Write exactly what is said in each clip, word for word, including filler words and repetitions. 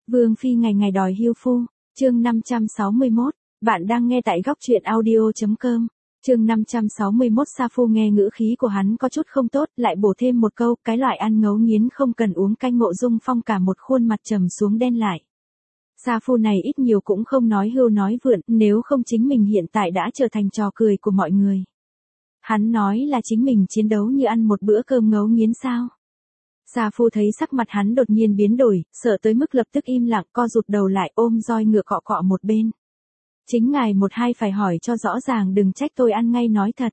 Vương phi ngày ngày đòi hưu phu, chương năm trăm sáu mươi mốt, bạn đang nghe tại góc truyện audio.com. Chương năm trăm sáu mươi mốt Sa Phu nghe ngữ khí của hắn có chút không tốt, lại bổ thêm một câu, cái loại ăn ngấu nghiến không cần uống canh. Mộ Dung Phong cả một khuôn mặt trầm xuống đen lại. Sa Phu này ít nhiều cũng không nói hưu nói vượn, nếu không chính mình hiện tại đã trở thành trò cười của mọi người. Hắn nói là chính mình chiến đấu như ăn một bữa cơm ngấu nghiến sao? Sa Phu thấy sắc mặt hắn đột nhiên biến đổi, sợ tới mức lập tức im lặng, co rụt đầu lại, ôm roi ngựa cọ cọ một bên. Chính ngài một hai phải hỏi cho rõ ràng, đừng trách tôi ăn ngay nói thật.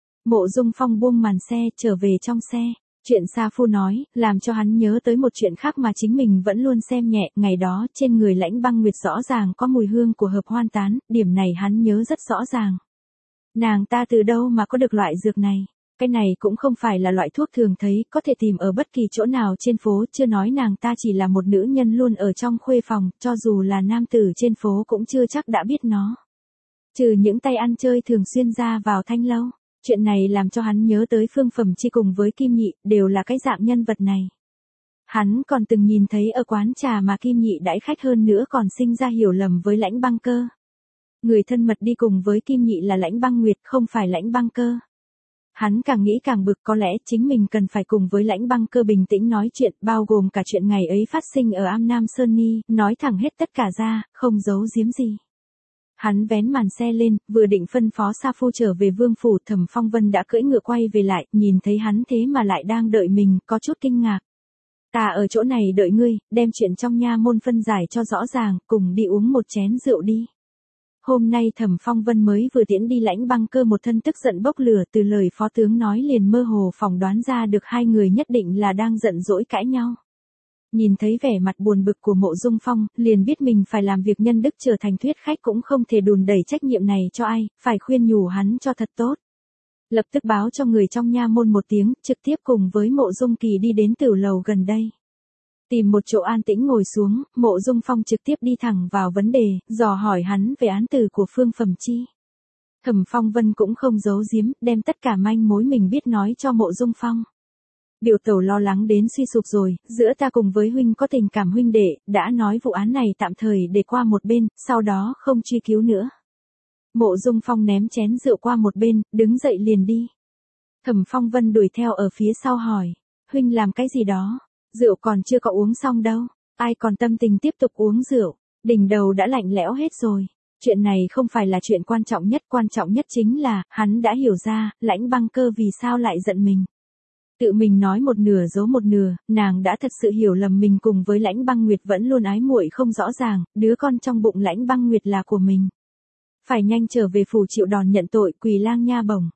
Mộ Dung Phong buông màn xe, trở về trong xe. Chuyện Sa Phu nói, làm cho hắn nhớ tới một chuyện khác mà chính mình vẫn luôn xem nhẹ. Ngày đó, trên người Lãnh Băng Nguyệt rõ ràng có mùi hương của hợp hoan tán, điểm này hắn nhớ rất rõ ràng. Nàng ta từ đâu mà có được loại dược này? Cái này cũng không phải là loại thuốc thường thấy, có thể tìm ở bất kỳ chỗ nào trên phố, chưa nói nàng ta chỉ là một nữ nhân luôn ở trong khuê phòng, cho dù là nam tử trên phố cũng chưa chắc đã biết nó. Trừ những tay ăn chơi thường xuyên ra vào thanh lâu, chuyện này làm cho hắn nhớ tới Phương Phẩm Chi cùng với Kim Nhị, đều là cái dạng nhân vật này. Hắn còn từng nhìn thấy ở quán trà mà Kim Nhị đãi khách, hơn nữa còn sinh ra hiểu lầm với Lãnh Băng Cơ. Người thân mật đi cùng với Kim Nhị là Lãnh Băng Nguyệt, không phải Lãnh Băng Cơ. Hắn càng nghĩ càng bực, có lẽ chính mình cần phải cùng với Lãnh Băng Cơ bình tĩnh nói chuyện, bao gồm cả chuyện ngày ấy phát sinh ở Am Nam Sơn Ni, nói thẳng hết tất cả ra, không giấu giếm gì. Hắn vén màn xe lên, vừa định phân phó Sa Phu trở về vương phủ, Thẩm Phong Vân đã cưỡi ngựa quay về lại, nhìn thấy hắn thế mà lại đang đợi mình, có chút kinh ngạc. Ta ở chỗ này đợi ngươi, đem chuyện trong nha môn phân giải cho rõ ràng, cùng đi uống một chén rượu đi. Hôm nay Thẩm Phong Vân mới vừa tiễn đi Lãnh Băng Cơ, một thân tức giận bốc lửa, từ lời phó tướng nói liền mơ hồ phỏng đoán ra được hai người nhất định là đang giận dỗi cãi nhau. Nhìn thấy vẻ mặt buồn bực của Mộ Dung Phong, liền biết mình phải làm việc nhân đức, trở thành thuyết khách cũng không thể đùn đẩy trách nhiệm này cho ai, phải khuyên nhủ hắn cho thật tốt. Lập tức báo cho người trong nha môn một tiếng, trực tiếp cùng với Mộ Dung Kỳ đi đến tiểu lầu gần đây. Tìm một chỗ an tĩnh ngồi xuống, Mộ Dung Phong trực tiếp đi thẳng vào vấn đề, dò hỏi hắn về án tử của Phương Phẩm Chi. Thẩm Phong Vân cũng không giấu giếm, đem tất cả manh mối mình biết nói cho Mộ Dung Phong. Biểu tẩu lo lắng đến suy sụp rồi, giữa ta cùng với huynh có tình cảm huynh đệ, đã nói vụ án này tạm thời để qua một bên, sau đó không truy cứu nữa. Mộ Dung Phong ném chén rượu qua một bên, đứng dậy liền đi. Thẩm Phong Vân đuổi theo ở phía sau hỏi, huynh làm cái gì đó? Rượu còn chưa có uống xong đâu, ai còn tâm tình tiếp tục uống rượu, đỉnh đầu đã lạnh lẽo hết rồi. Chuyện này không phải là chuyện quan trọng nhất, quan trọng nhất chính là, hắn đã hiểu ra, Lãnh Băng Cơ vì sao lại giận mình. Tự mình nói một nửa giấu một nửa, nàng đã thật sự hiểu lầm mình cùng với Lãnh Băng Nguyệt vẫn luôn ái muội không rõ ràng, đứa con trong bụng Lãnh Băng Nguyệt là của mình. Phải nhanh trở về phủ chịu đòn nhận tội, quỳ lang nha bổng.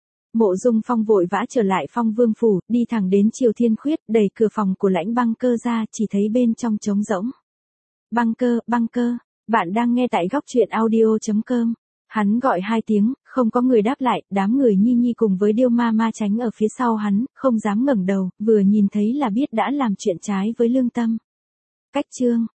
Mộ Dung Phong vội vã trở lại Phong Vương phủ, đi thẳng đến Triều Thiên Khuyết, đẩy cửa phòng của Lãnh Băng Cơ ra, chỉ thấy bên trong trống rỗng. Băng Cơ, Băng Cơ, bạn đang nghe tại góc truyện audio.com. Hắn gọi hai tiếng, không có người đáp lại, đám người Nhi Nhi cùng với Điêu Ma Ma tránh ở phía sau hắn, không dám ngẩng đầu, vừa nhìn thấy là biết đã làm chuyện trái với lương tâm. Cách chương